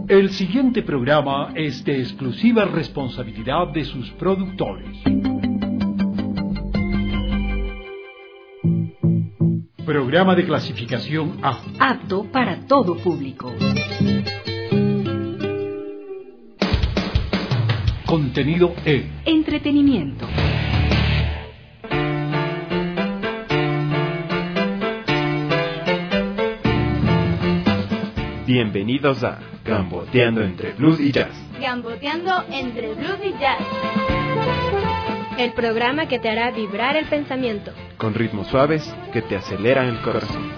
El siguiente programa es de exclusiva responsabilidad de sus productores. Programa de clasificación A. Apto para todo público. Contenido E. Entretenimiento. Bienvenidos a Gamboteando entre Blues y Jazz. Gamboteando entre Blues y Jazz. El programa que te hará vibrar el pensamiento. Con ritmos suaves que te aceleran el corazón.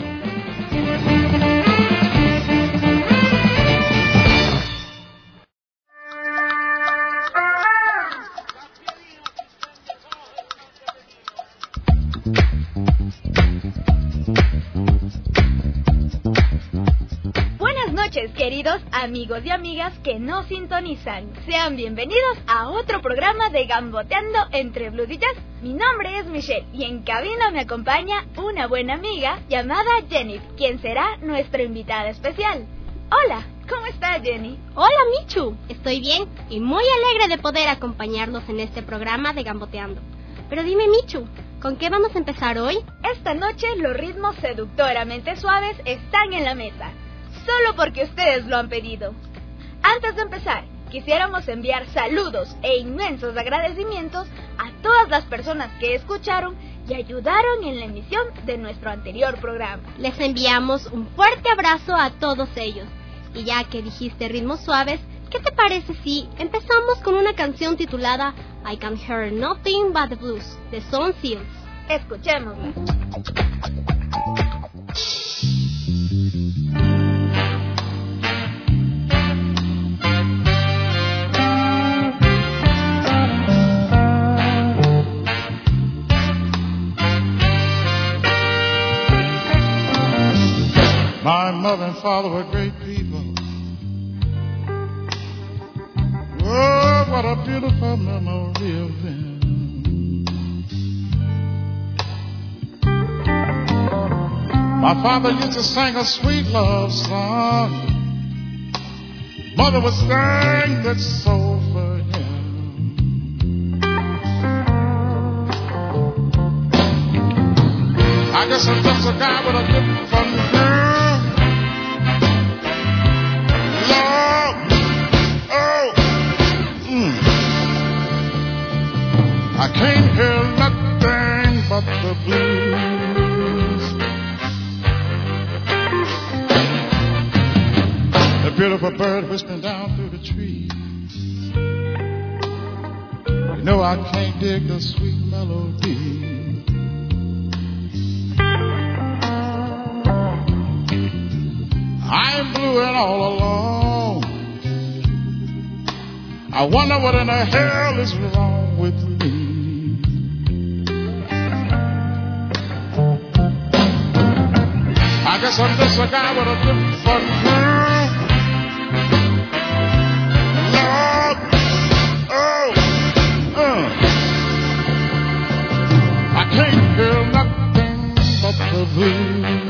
Queridos amigos y amigas que nos sintonizan, sean bienvenidos a otro programa de Gamboteando entre Blues y Jazz. Mi nombre es Michelle y en cabina me acompaña una buena amiga llamada Jenny, quien será nuestra invitada especial. Hola, ¿cómo estás, Jenny? Hola, Michu, estoy bien y muy alegre de poder acompañarnos en este programa de Gamboteando. Pero dime, Michu, ¿con qué vamos a empezar hoy? Esta noche los ritmos seductoramente suaves están en la mesa. Solo porque ustedes lo han pedido. Antes de empezar, quisiéramos enviar saludos e inmensos agradecimientos a todas las personas que escucharon y ayudaron en la emisión de nuestro anterior programa. Les enviamos un fuerte abrazo a todos ellos. Y ya que dijiste ritmos suaves, ¿qué te parece si empezamos con una canción titulada I Can Hear Nothing But the Blues, de Son Seals? Escuchémosla. My mother and father were great people. Oh, what a beautiful memory of them. My father used to sing a sweet love song. Mother would sing that soul for him. I guess I'm just a guy with a different girl. I can't hear nothing but the blues. The beautiful bird whispering down through the trees. You know I can't dig the sweet melody. I'm blue and all alone. I wonder what in the hell is wrong with me. I guess I'm just a guy with a different girl. Lord, I can't hear nothing but the blues.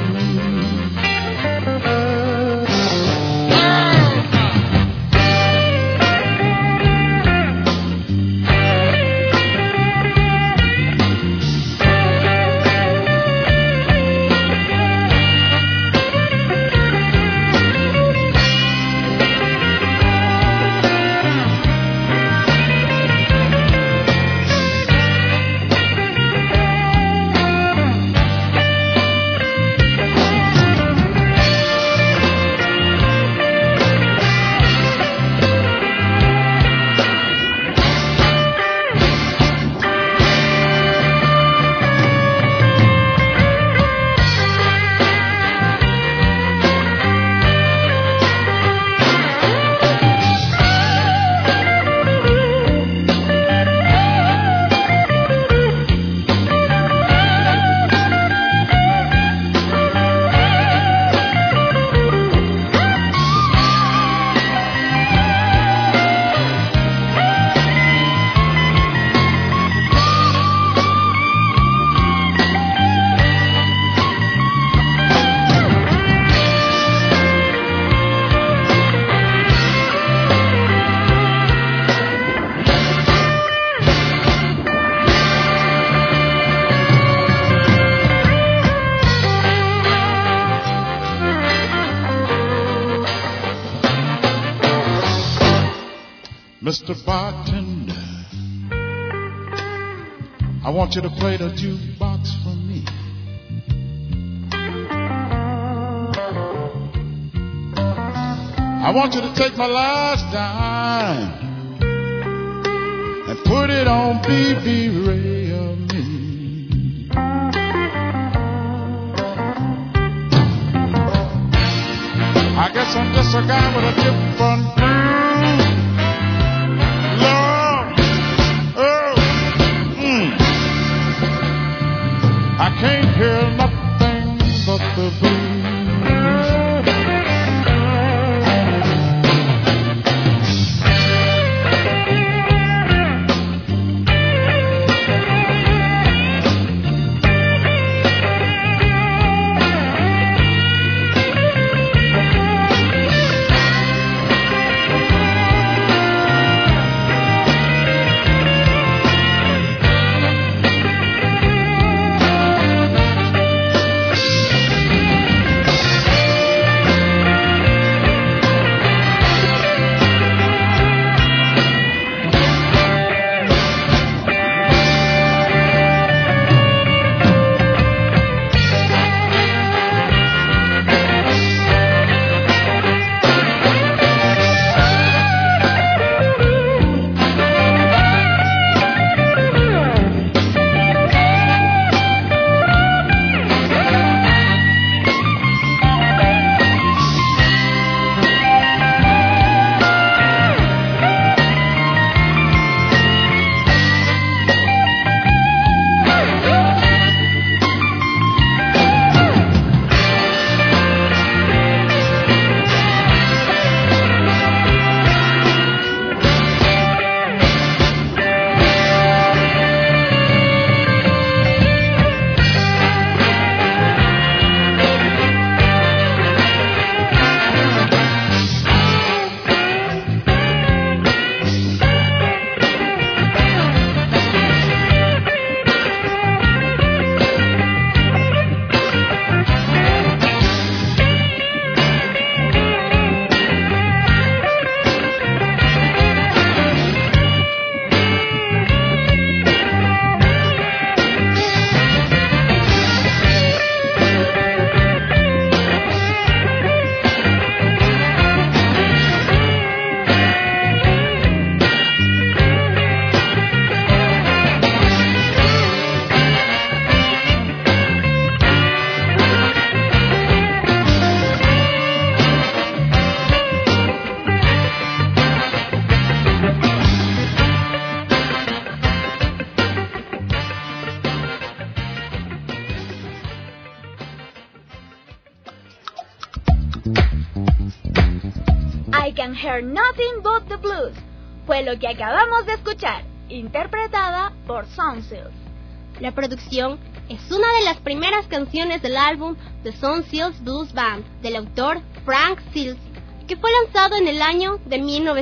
Mr. Bartender, I want you to play the jukebox for me. I want you to take my last dime and put it on B.B. Raymond. I guess I'm just a guy with a different groove. Lord, I can't hear nothing but the blues. I Can Hear Nothing But the Blues fue lo que acabamos de escuchar, interpretada por Sound Seals. La producción es una de las primeras canciones del álbum The Sound Seals Blues Band, del autor Frank Seals, que fue lanzado en el año de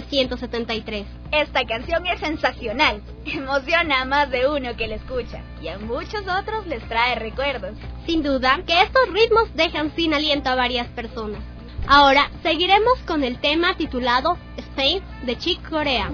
1973. Esta canción es sensacional, emociona a más de uno que la escucha, y a muchos otros les trae recuerdos. Sin duda que estos ritmos dejan sin aliento a varias personas. Ahora seguiremos con el tema titulado Spain de Chick Corea.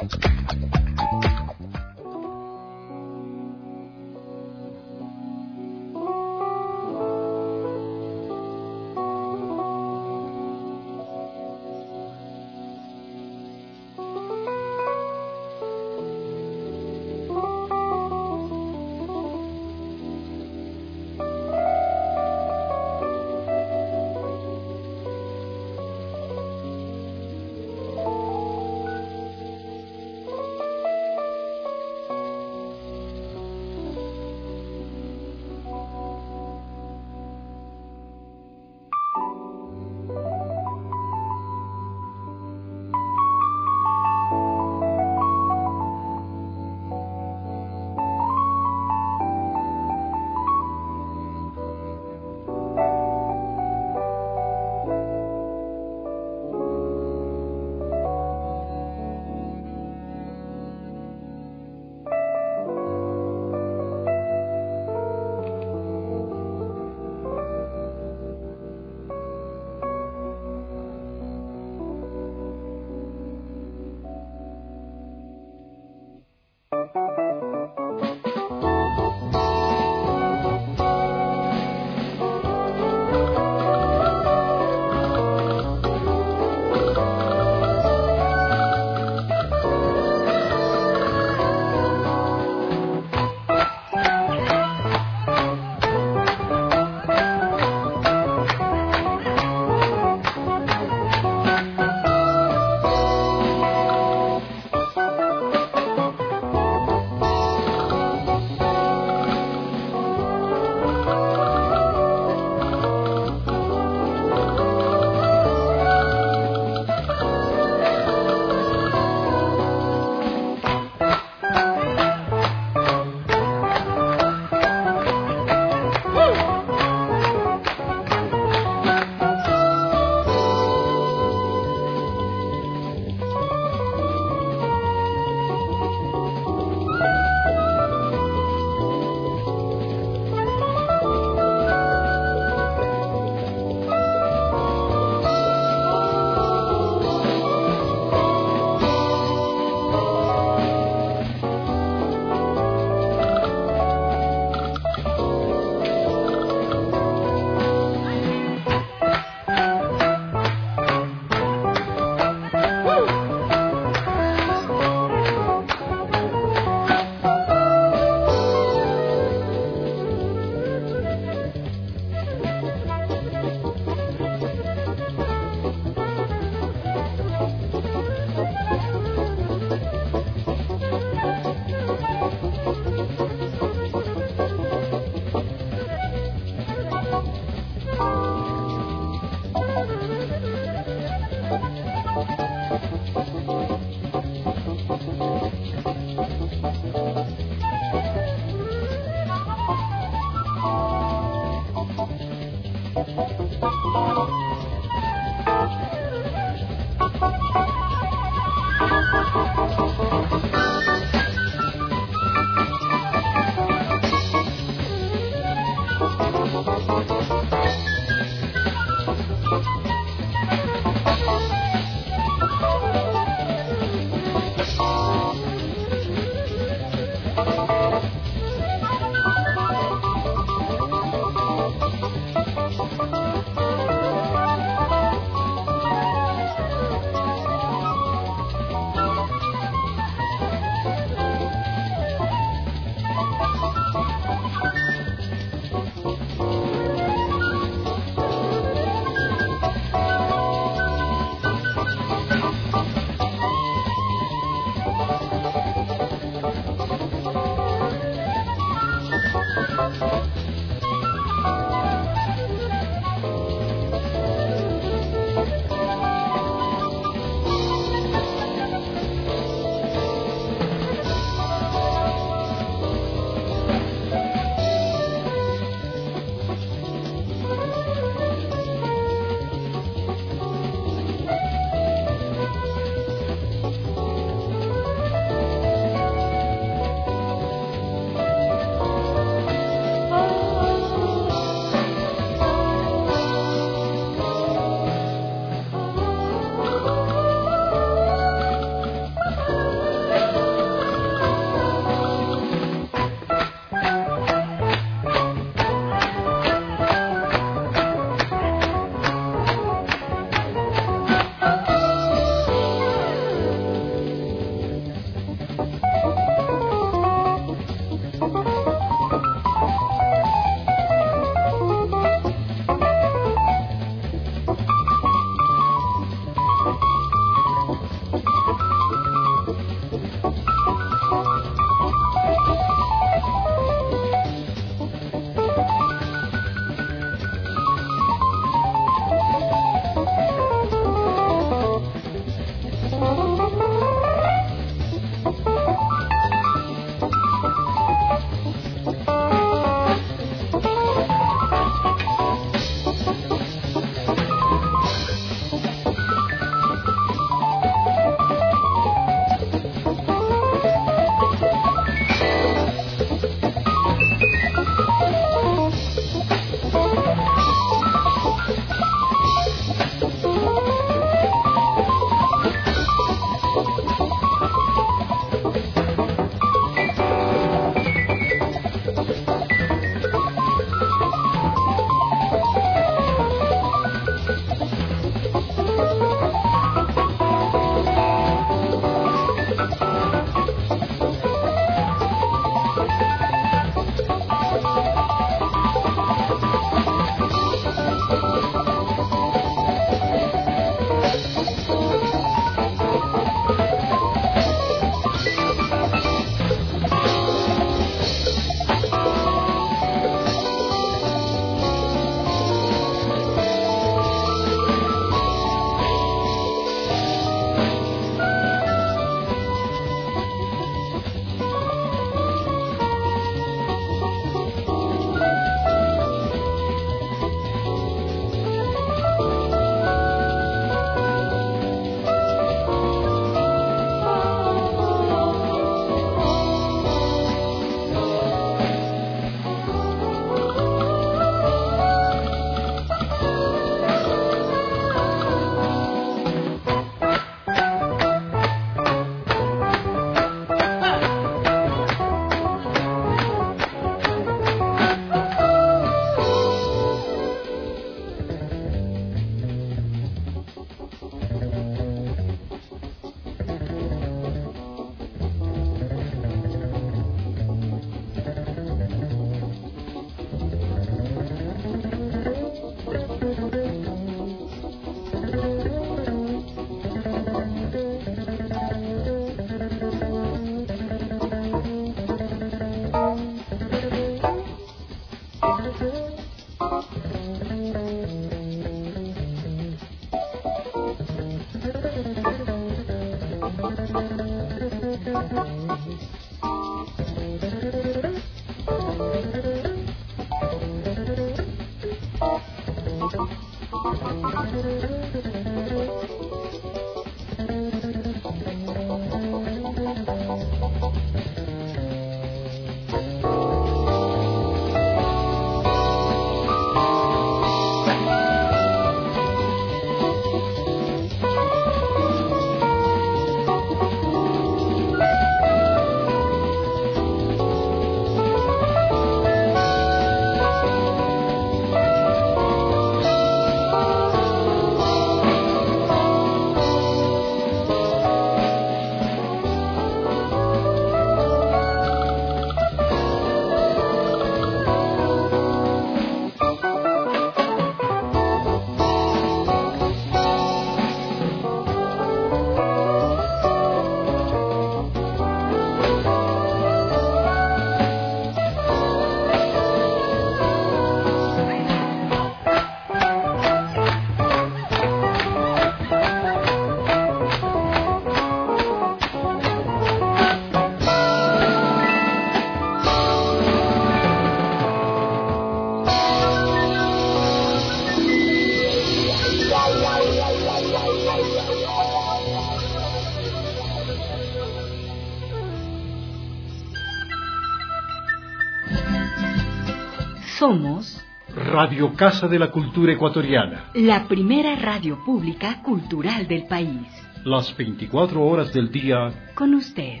Somos Radio Casa de la Cultura Ecuatoriana. la primera radio pública cultural del país. Las 24 horas del día. Con usted.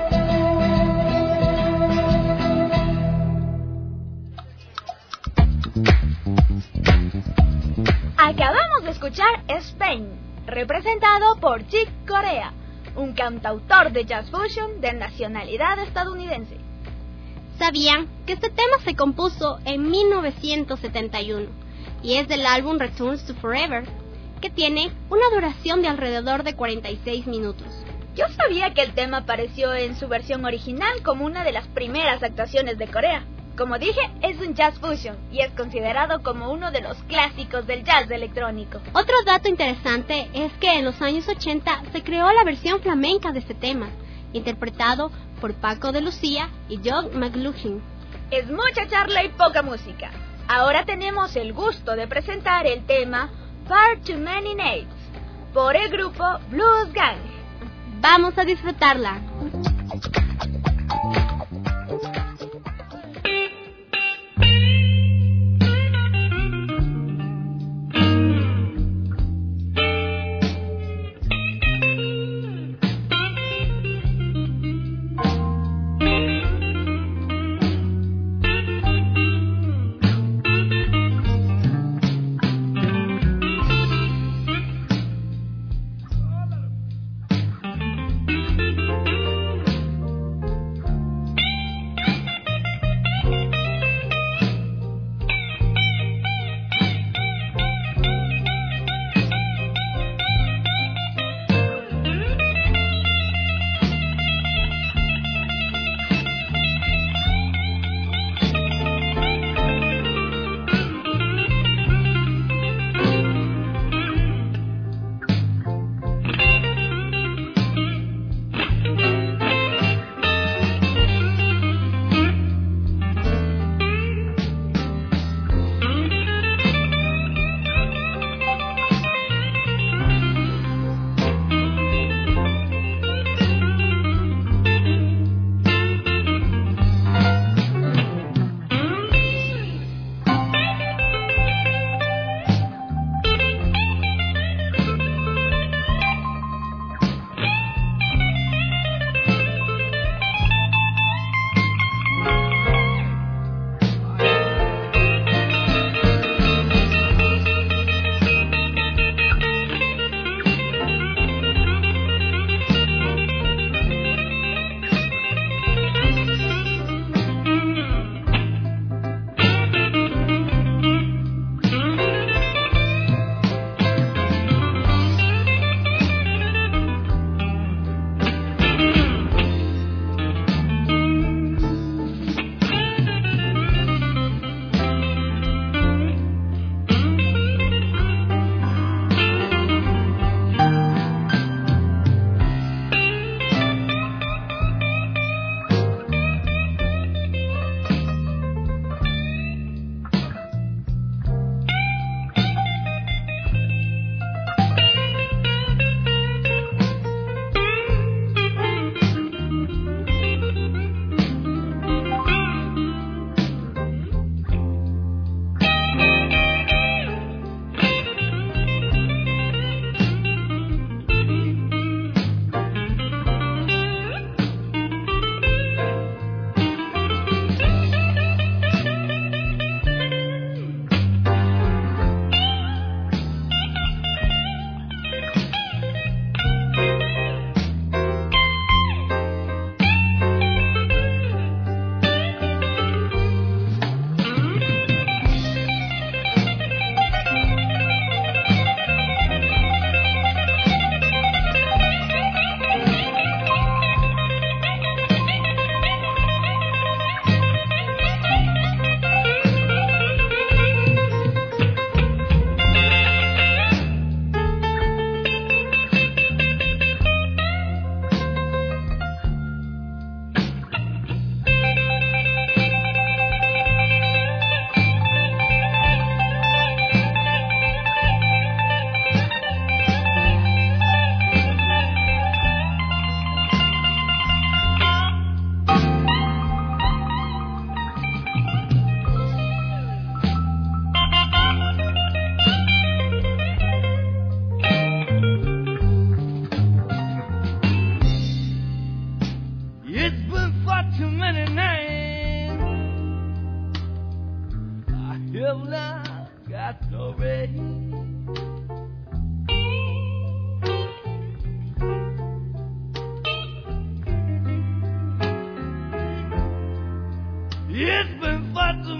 Acabamos de escuchar Spain, representado por Chick Corea, un cantautor de jazz fusion de nacionalidad estadounidense. ¿Sabían que este tema se compuso en 1971 y es del álbum Returns to Forever, que tiene una duración de alrededor de 46 minutos? Yo sabía que el tema apareció en su versión original como una de las primeras actuaciones de Corea. Como dije, es un jazz fusion y es considerado como uno de los clásicos del jazz electrónico. Otro dato interesante es que en los años 80 se creó la versión flamenca de este tema, interpretado por Paco de Lucía y John McLaughlin. Es mucha charla y poca música. Ahora tenemos el gusto de presentar el tema Far Too Many Nights por el grupo Blues Gang. Vamos a disfrutarla.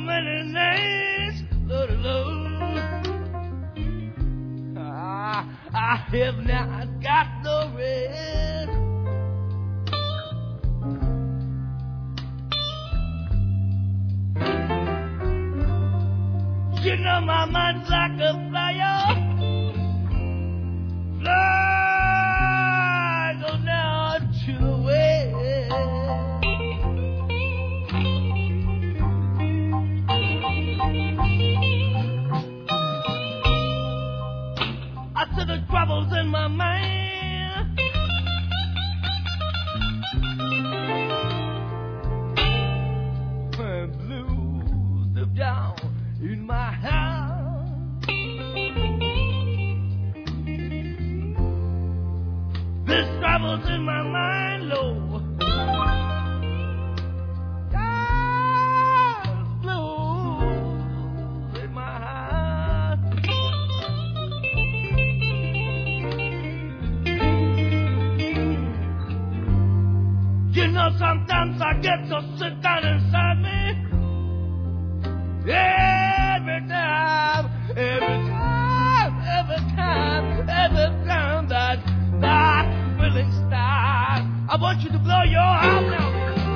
many names, Lord, Lord. I have not got no rest. You know my mind's like a fire. Fly, go down to the west. I said the troubles in my mind. And blues deep down in my house. There's troubles in my mind, Lord. There's blues in my house. You know, sometimes I get so sick down inside me. Every time that feeling starts, I want you to blow your heart now.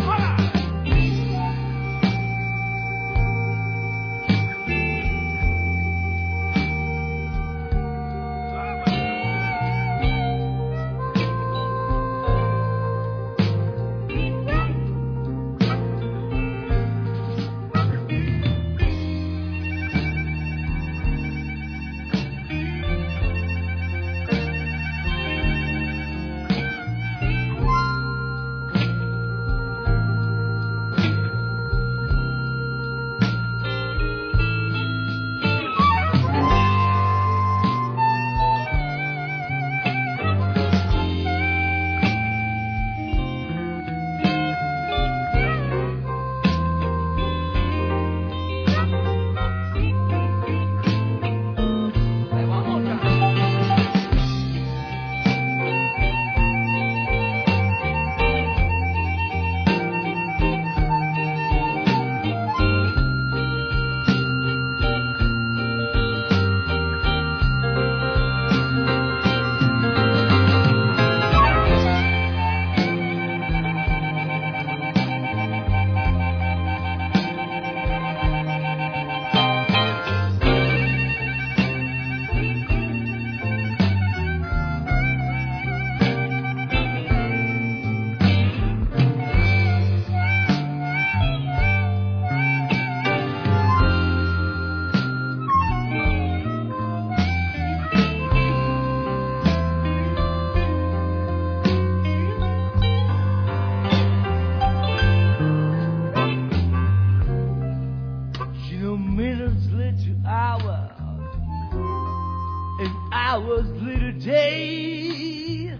Hours later day,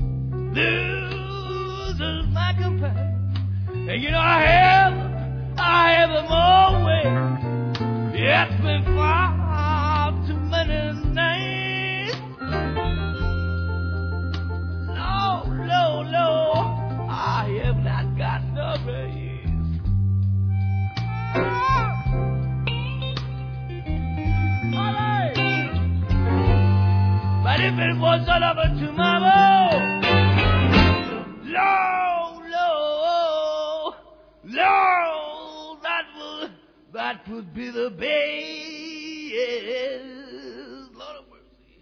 this is my companion, and you know I have them always. It's been far too many nights. No, I have not got no raise. All right. But if it was all over tomorrow, that would be the best. Lord of mercy.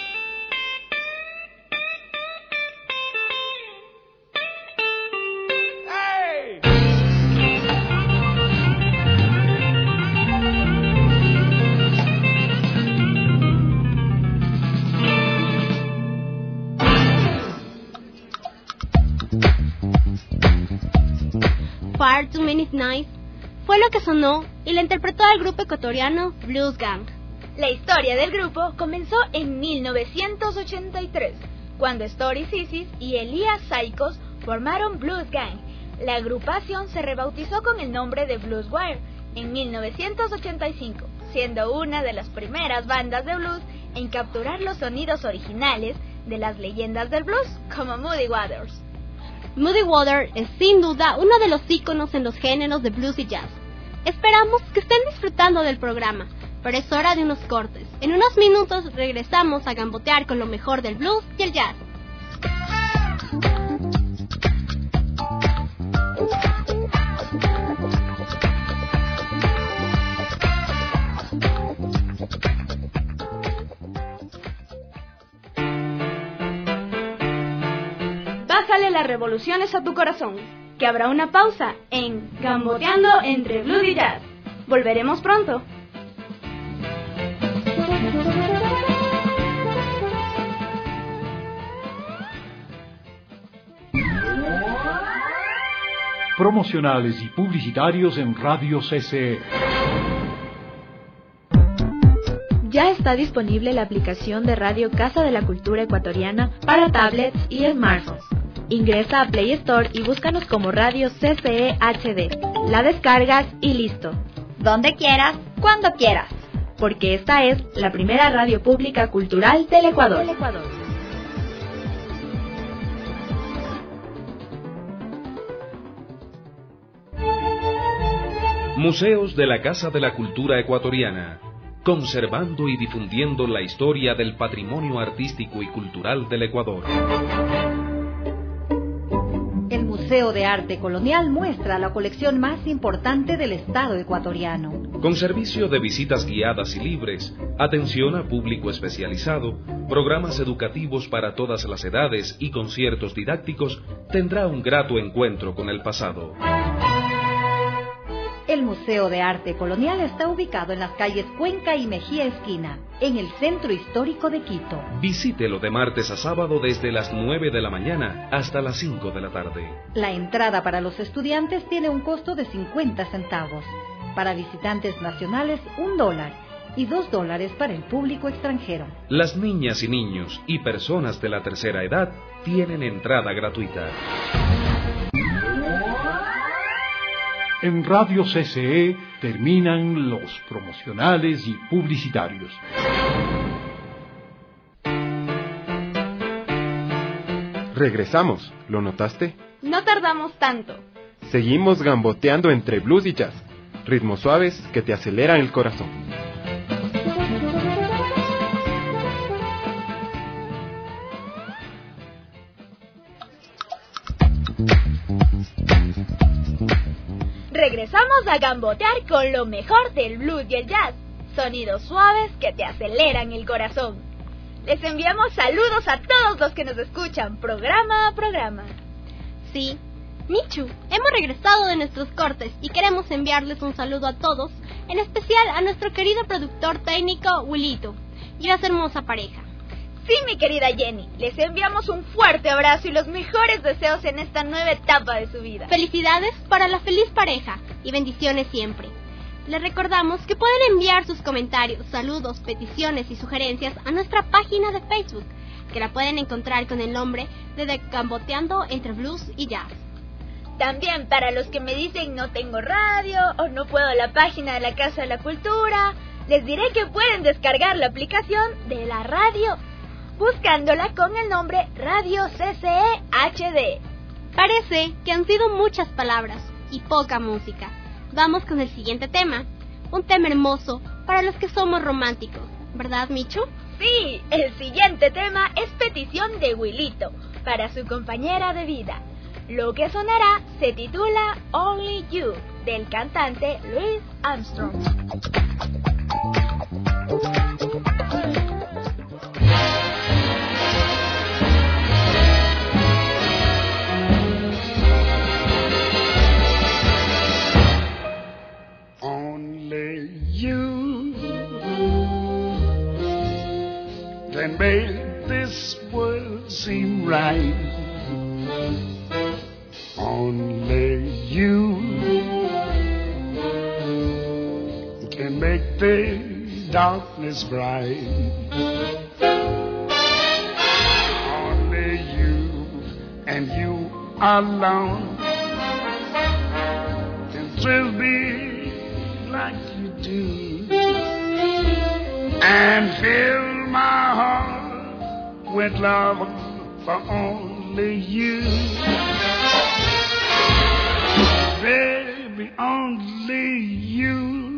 Hey! Far Too Many Nights fue lo que sonó y la interpretó el grupo ecuatoriano Blues Gang. La historia del grupo comenzó en 1983, cuando Story Sisis y Elías Saicos formaron Blues Gang. La agrupación se rebautizó con el nombre de Blues Wire en 1985, siendo una de las primeras bandas de blues en capturar los sonidos originales de las leyendas del blues, como Muddy Waters. Muddy Waters es sin duda uno de los íconos en los géneros de blues y jazz. Esperamos que estén disfrutando del programa, pero es hora de unos cortes. En unos minutos regresamos a gambotear con lo mejor del blues y el jazz. Bájale las revoluciones a tu corazón, que habrá una pausa en Gamboteando entre Blues y Jazz. Volveremos pronto. Promocionales y publicitarios en Radio CCE. Ya está disponible la aplicación de Radio Casa de la Cultura Ecuatoriana para tablets y smartphones. Ingresa a Play Store y búscanos como Radio CCE HD. La descargas y listo. Donde quieras, cuando quieras. Porque esta es la primera radio pública cultural del Ecuador. Museos de la Casa de la Cultura Ecuatoriana, conservando y difundiendo la historia del patrimonio artístico y cultural del Ecuador. El Museo de Arte Colonial muestra la colección más importante del Estado ecuatoriano. Con servicio de visitas guiadas y libres, atención a público especializado, programas educativos para todas las edades y conciertos didácticos, tendrá un grato encuentro con el pasado. El Museo de Arte Colonial está ubicado en las calles Cuenca y Mejía Esquina, en el centro histórico de Quito. Visítelo de martes a sábado desde las 9 de la mañana hasta las 5 de la tarde. La entrada para los estudiantes tiene un costo de 50 centavos. Para visitantes nacionales, $1 y $2 para el público extranjero. Las niñas y niños y personas de la tercera edad tienen entrada gratuita. En Radio CCE terminan los promocionales y publicitarios. Regresamos, ¿lo notaste? No tardamos tanto. Seguimos gamboteando entre blues y jazz, ritmos suaves que te aceleran el corazón. Regresamos a gambotear con lo mejor del blues y el jazz, sonidos suaves que te aceleran el corazón. Les enviamos saludos a todos los que nos escuchan, programa a programa. Sí, Michu, hemos regresado de nuestros cortes y queremos enviarles un saludo a todos, en especial a nuestro querido productor técnico, Wilito, y a su hermosa pareja. Sí, mi querida Jenny, les enviamos un fuerte abrazo y los mejores deseos en esta nueva etapa de su vida. Felicidades para la feliz pareja y bendiciones siempre. Les recordamos que pueden enviar sus comentarios, saludos, peticiones y sugerencias a nuestra página de Facebook, que la pueden encontrar con el nombre de Gamboteando entre Blues y Jazz. También para los que me dicen no tengo radio o no puedo la página de la Casa de la Cultura, les diré que pueden descargar la aplicación de la radio buscándola con el nombre Radio CCE HD. Parece que han sido muchas palabras y poca música. Vamos con el siguiente tema, un tema hermoso para los que somos románticos, ¿verdad, Michu? Sí, el siguiente tema es petición de Wilito para su compañera de vida. Lo que sonará se titula Only You, del cantante Louis Armstrong. Only you can make this world seem right. Only you can make the darkness bright. Only you and you alone can thrill me like you do and fill my heart with love for only you. Baby, baby, only you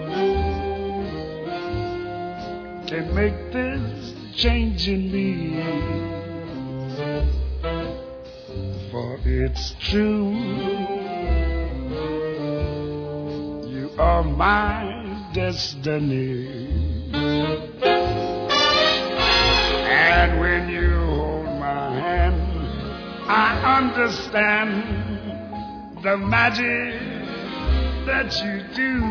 can make this change in me. For it's true, you are my destiny. And when you hold my hand, I understand the magic that you do.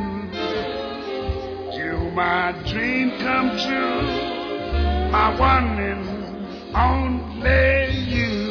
You my dream come true, my one and only you.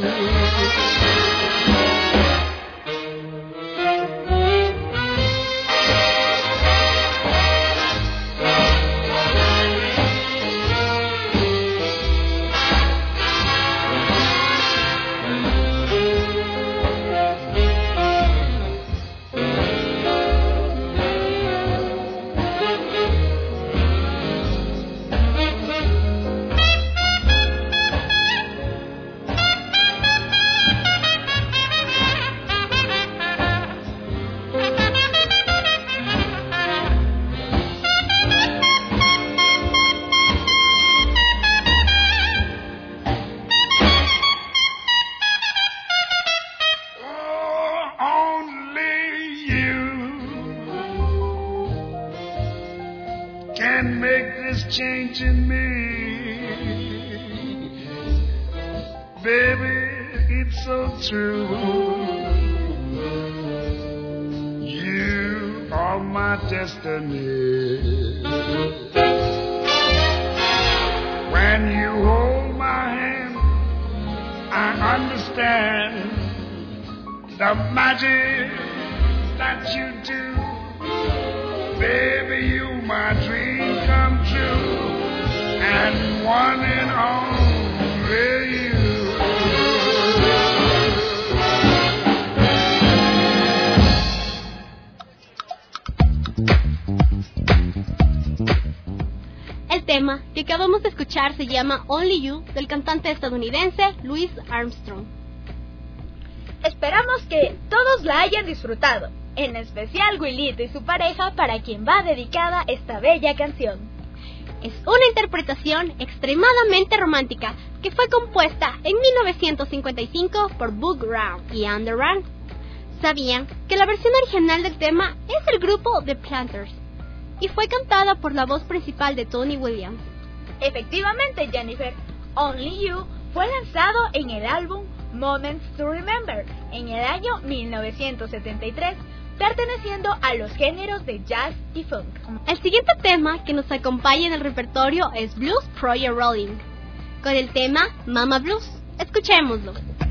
Can make this change in me, baby, it's so true. You are my destiny. When you hold my hand, I understand the magic that you do. Baby, you my dream come true, and one and only you. El tema que acabamos de escuchar se llama Only You, del cantante estadounidense Louis Armstrong. Esperamos que todos la hayan disfrutado, en especial Wilito y su pareja, para quien va dedicada esta bella canción. Es una interpretación extremadamente romántica que fue compuesta en 1955 por Buck Brown y Underground. ¿Sabían que la versión original del tema es el grupo The Planters y fue cantada por la voz principal de Tony Williams? Efectivamente, Jennifer, Only You fue lanzado en el álbum Moments to Remember en el año 1973, perteneciendo a los géneros de jazz y funk. El siguiente tema que nos acompaña en el repertorio es Blues Project Rolling, con el tema Mama Blues. Escuchémoslo.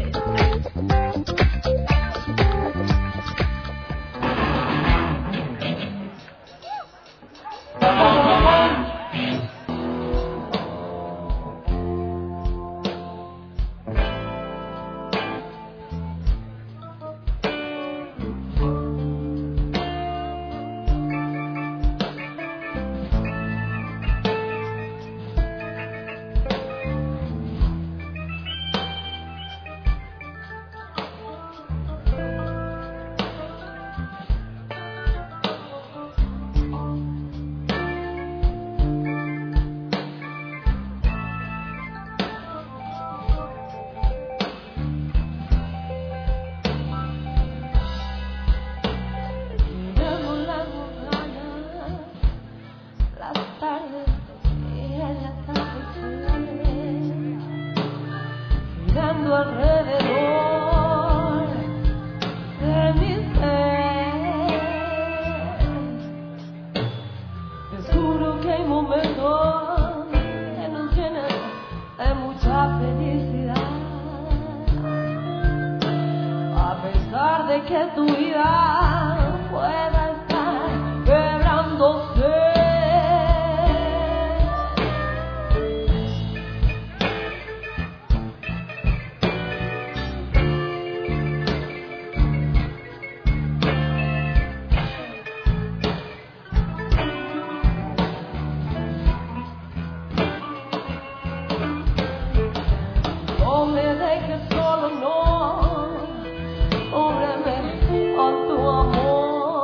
Que tu vida pueda estar quebrándose. No me dejes solo, no. Óbreme con tu amor.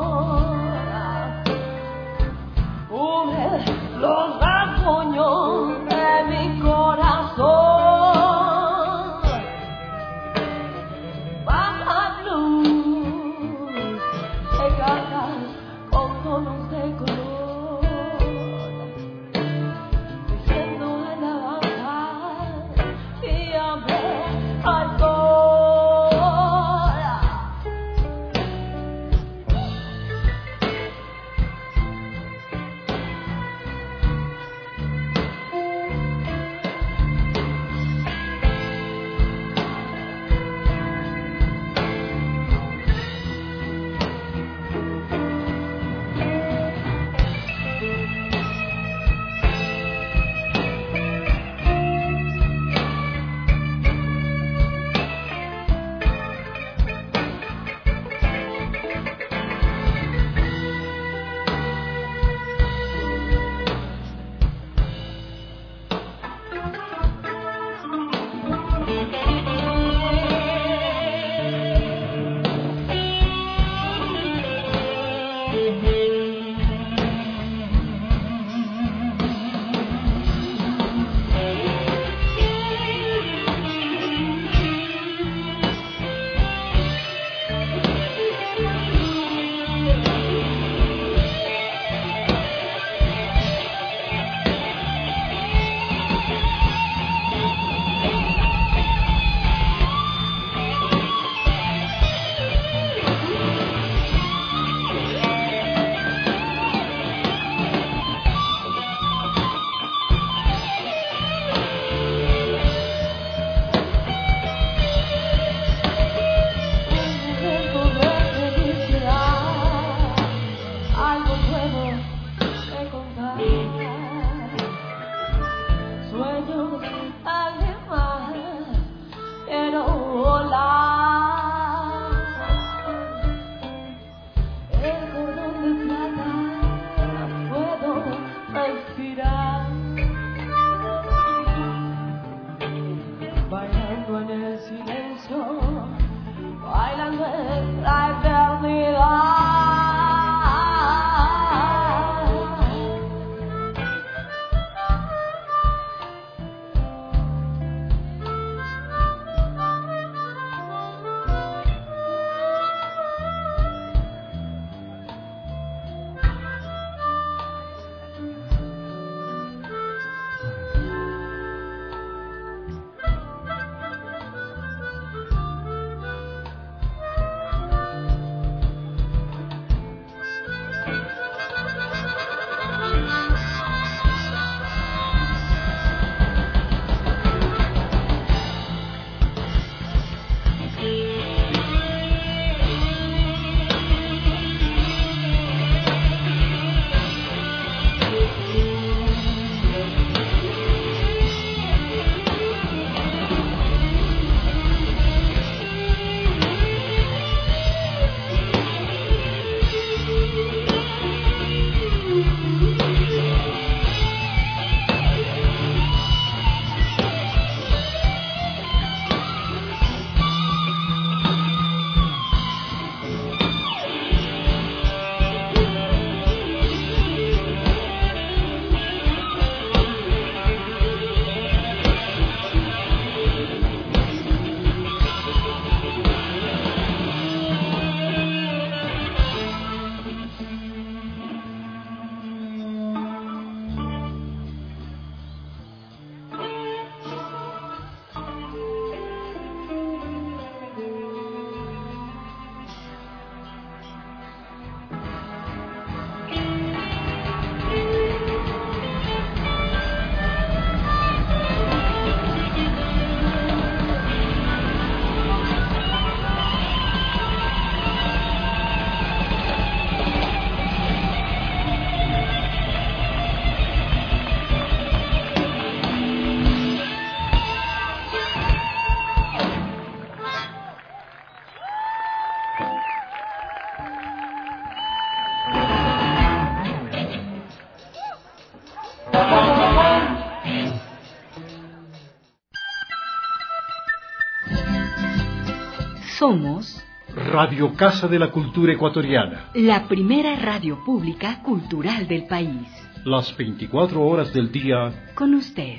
silencio, bailando nuestra eternidad. Somos Radio Casa de la Cultura Ecuatoriana, la primera radio pública cultural del país. las 24 horas del día Con usted.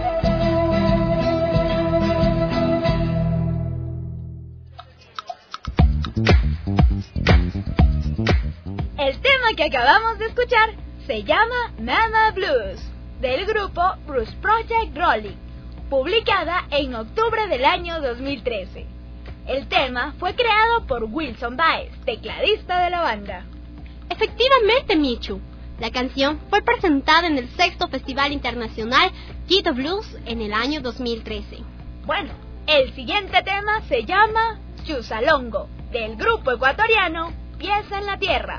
El tema que acabamos de escuchar se llama Mama Blues, del grupo Bruce Project Rolling, publicada en octubre del año 2013. El tema fue creado por Wilson Baez, tecladista de la banda. Efectivamente, Michu. La canción fue presentada en el 6º Festival Internacional Quito Blues en el año 2013. Bueno, el siguiente tema se llama Chusalongo, del grupo ecuatoriano Pies en la Tierra.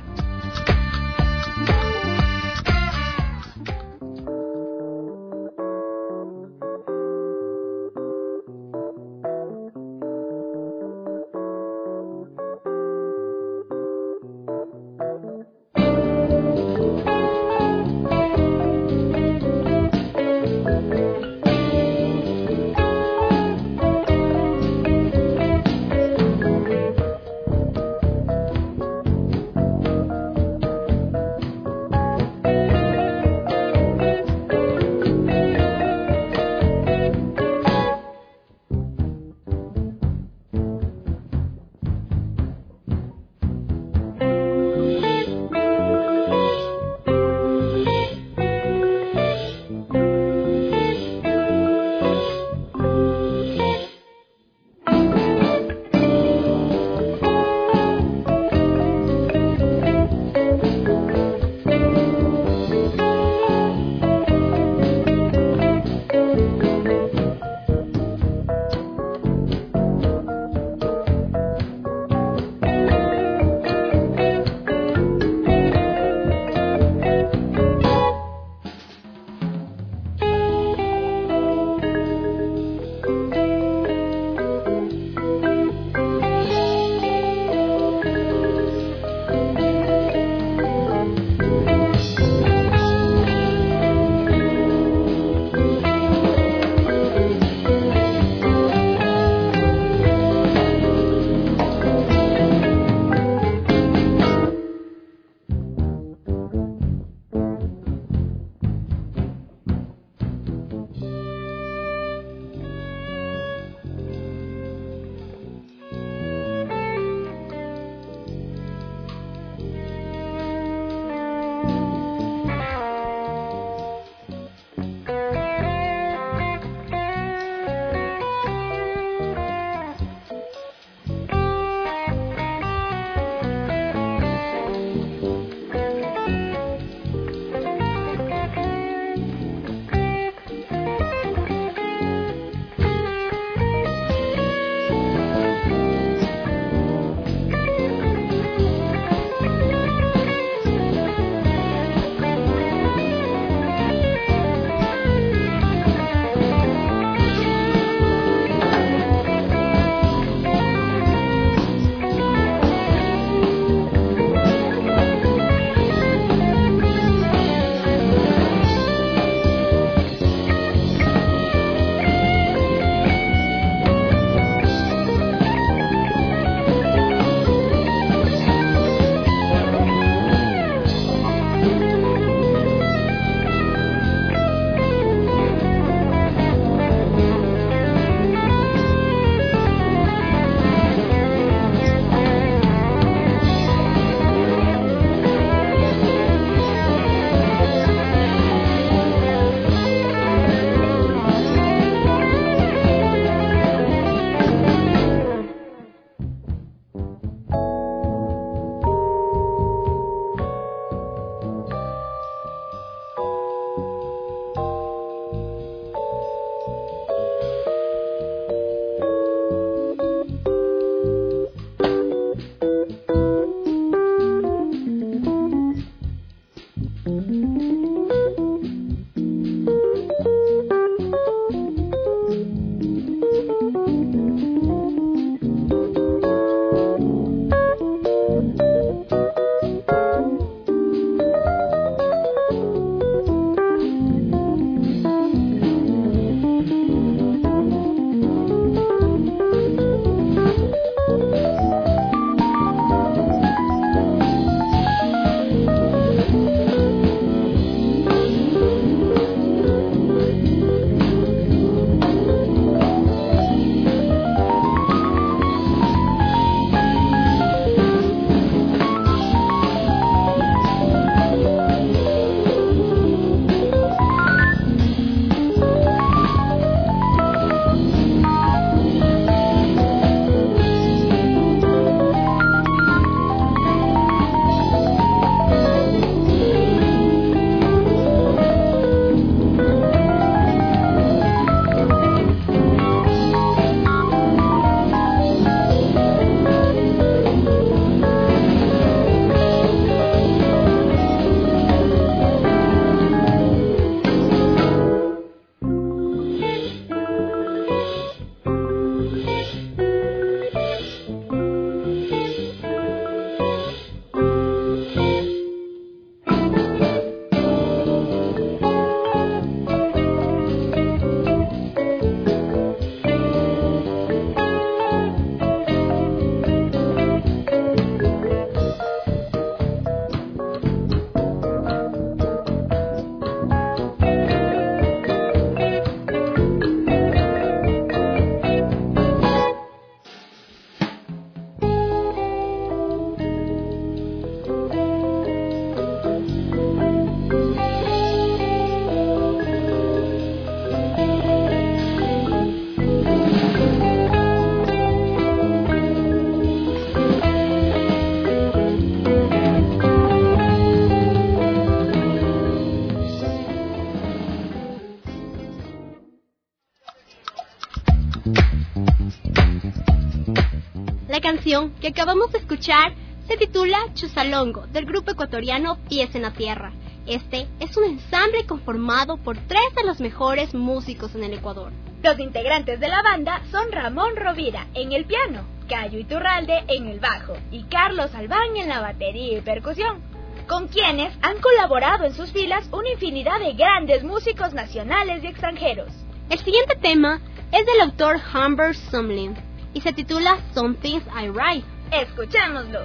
La canción que acabamos de escuchar se titula Chusalongo, del grupo ecuatoriano Pies en la Tierra. Este es un ensamble conformado por 3 de los mejores músicos en el Ecuador. Los integrantes de la banda son Ramón Rovira en el piano, Cayo Iturralde en el bajo y Carlos Albán en la batería y percusión, con quienes han colaborado en sus filas una infinidad de grandes músicos nacionales y extranjeros. El siguiente tema es del autor Humbert Sumlin y se titula Some Things I Write. Escuchémoslo.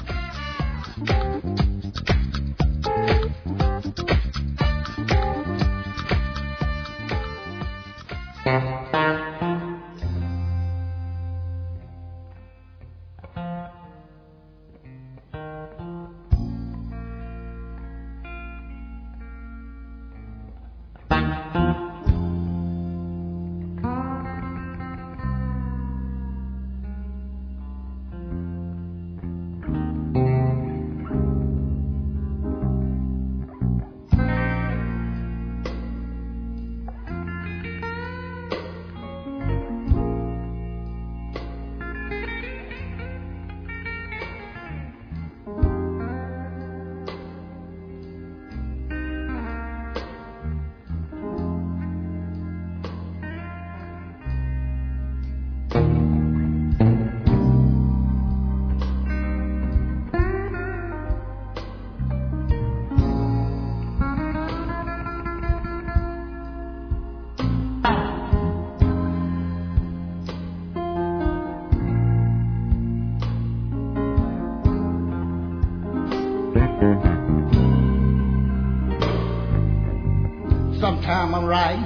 Sometime I'm right,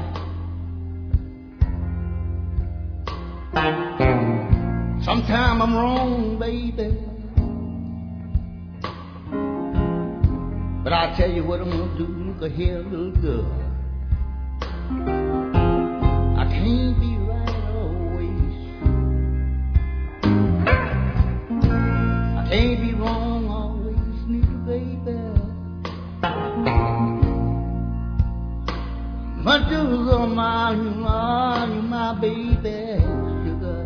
sometime I'm wrong, baby. But I'll tell you what I'm gonna do, look here, little girl. I can't be right always, I can't be wrong always, neither, baby. But you're my baby, sugar.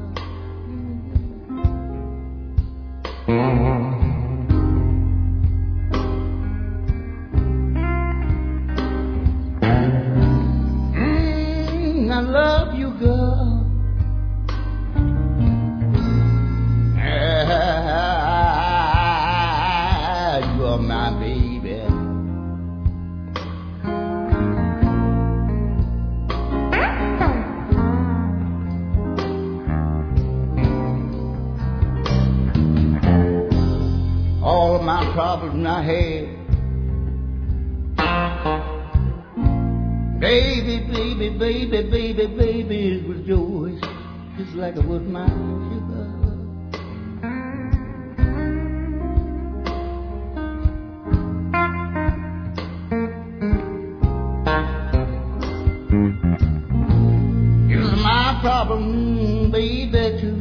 I love you, girl. You're my baby. All of my problems I had, baby, baby, baby, baby, baby, it was yours, just like it was mine, sugar. It was my problem, baby, too.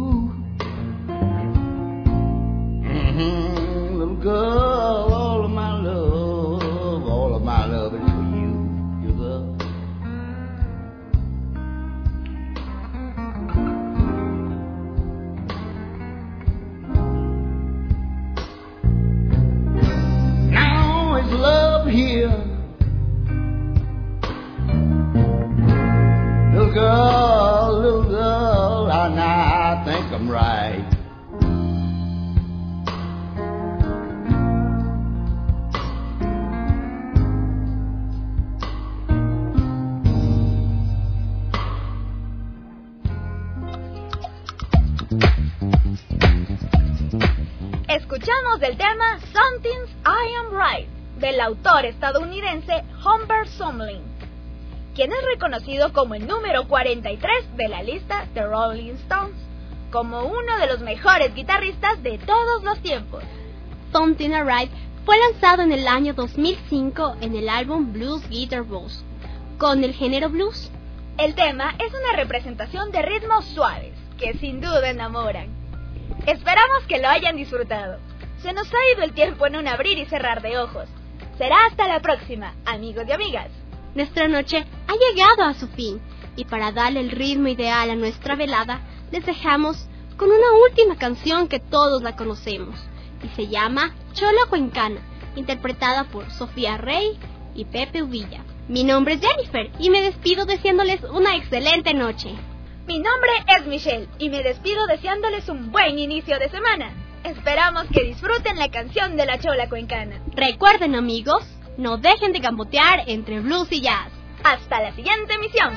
Little girl, all of my love is for you, sugar. Now is love here, little girl, I think I'm right. Escuchamos el tema Something's I Am Right del autor estadounidense Humbert Sumlin, quien es reconocido como el número 43 de la lista The Rolling Stones, como uno de los mejores guitarristas de todos los tiempos. Something I Write fue lanzado en el año 2005 en el álbum Blues Guitar Blues, con el género blues. El tema es una representación de ritmos suaves que sin duda enamoran. Esperamos que lo hayan disfrutado. Se nos ha ido el tiempo en un abrir y cerrar de ojos. Será hasta la próxima, amigos y amigas. Nuestra noche ha llegado a su fin Y para darle el ritmo ideal a nuestra velada, les dejamos con una última canción que todos la conocemos y se llama Chola Cuencana, interpretada por Sofía Rey y Pepe Uvilla. Mi nombre es Jennifer y me despido deseándoles una excelente noche. Mi nombre es Michelle y me despido deseándoles un buen inicio de semana. Esperamos que disfruten la canción de la Chola Cuencana. Recuerden, amigos, no dejen de gambotear entre blues y jazz. Hasta la siguiente emisión.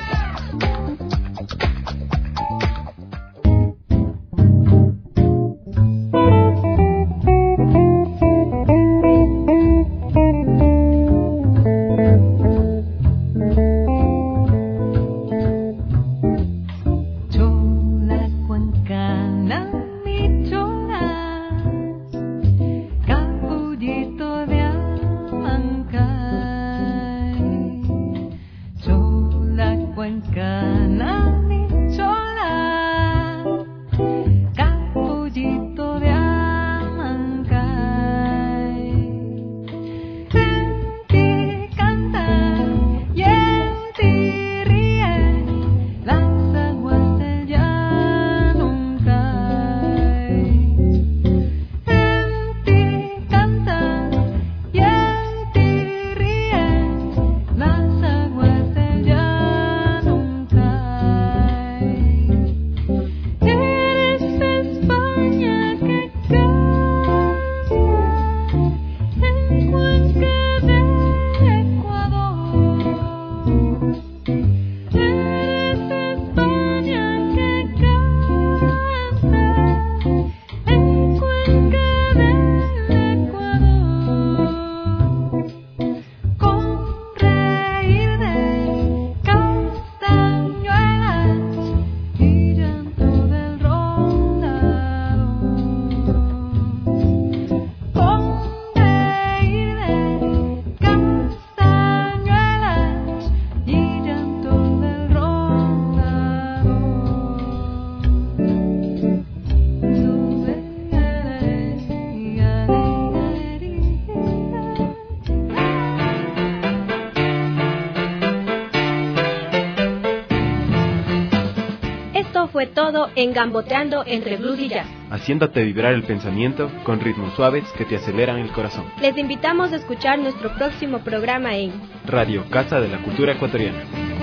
Fue todo en Gamboteando entre blues y jazz, haciéndote vibrar el pensamiento con ritmos suaves que te aceleran el corazón. Les invitamos a escuchar nuestro próximo programa en Radio Casa de la Cultura Ecuatoriana.